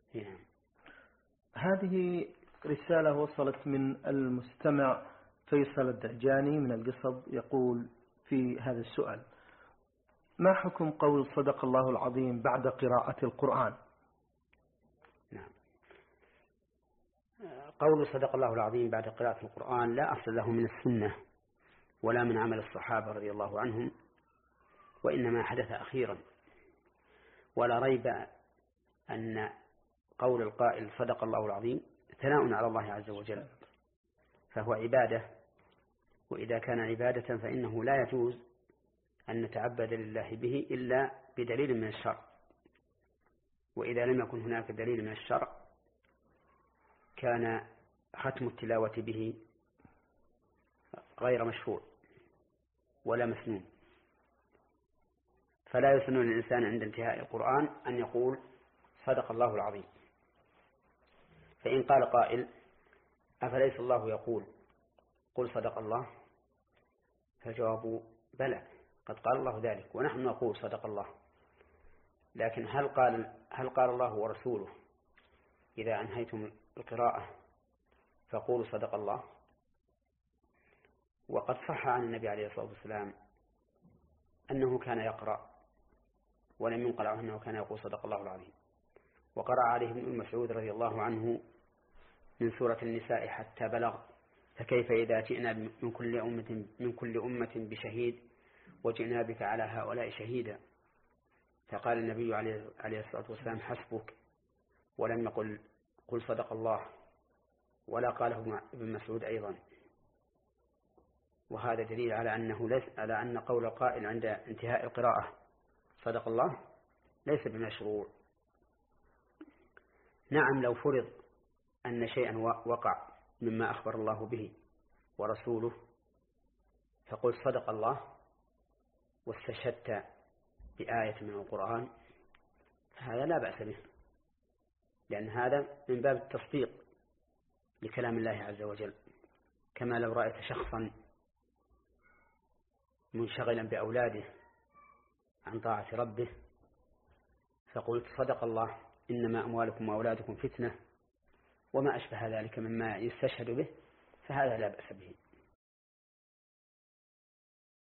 نعم. هذه رسالة وصلت من المستمع فيصل الدعجاني من القصب، يقول في هذا السؤال: ما حكم قول صدق الله العظيم بعد قراءة القرآن؟ نعم. قول صدق الله العظيم بعد قراءة القرآن لا أصل له من السنة ولا من عمل الصحابة رضي الله عنهم، وإنما حدث أخيرا. ولا ريب أن قول القائل صدق الله العظيم ثناء على الله عز وجل، فهو عبادة، وإذا كان عبادة فإنه لا يجوز أن نتعبد لله به إلا بدليل من الشرع، وإذا لم يكن هناك دليل من الشرع كان ختم التلاوة به غير مشروع ولا مسنون. فلا يسن للإنسان عند انتهاء القرآن أن يقول صدق الله العظيم. فإن قال قائل: أفليس الله يقول قل صدق الله؟ فالجواب: بلى، قد قال الله ذلك ونحن نقول صدق الله، لكن هل قال الله ورسوله إذا أنهيتم القراءة فقولوا صدق الله؟ وقد صح عن النبي عليه الصلاة والسلام أنه كان يقرأ ولم ينقل عنه أنه كان يقول صدق الله العظيم. وقرأ عليه ابن مسعود رضي الله عنه من سورة النساء حتى بلغ: فكيف إذا جئنا من كل أمة بشهيد وجئنا بك على هؤلاء شهيدا. فقال النبي عليه الصلاة والسلام: حسبك، ولم يقل قل صدق الله، ولا قاله ابن مسعود أيضا. وهذا دليل على على أن قول القائل عند انتهاء القراءة صدق الله ليس بمشروع. نعم، لو فرض أن شيئا وقع مما أخبر الله به ورسوله فقل صدق الله واستشهدت بآية من القرآن فهذا لا بأس به، لأن هذا من باب التصديق لكلام الله عز وجل. كما لو رأيت شخصا منشغلا بأولاده عن طاعة ربه فقلت صدق الله إنما أموالكم وأولادكم فتنة وما أشبه ذلك مما يستشهد به، فهذا لا بأس به.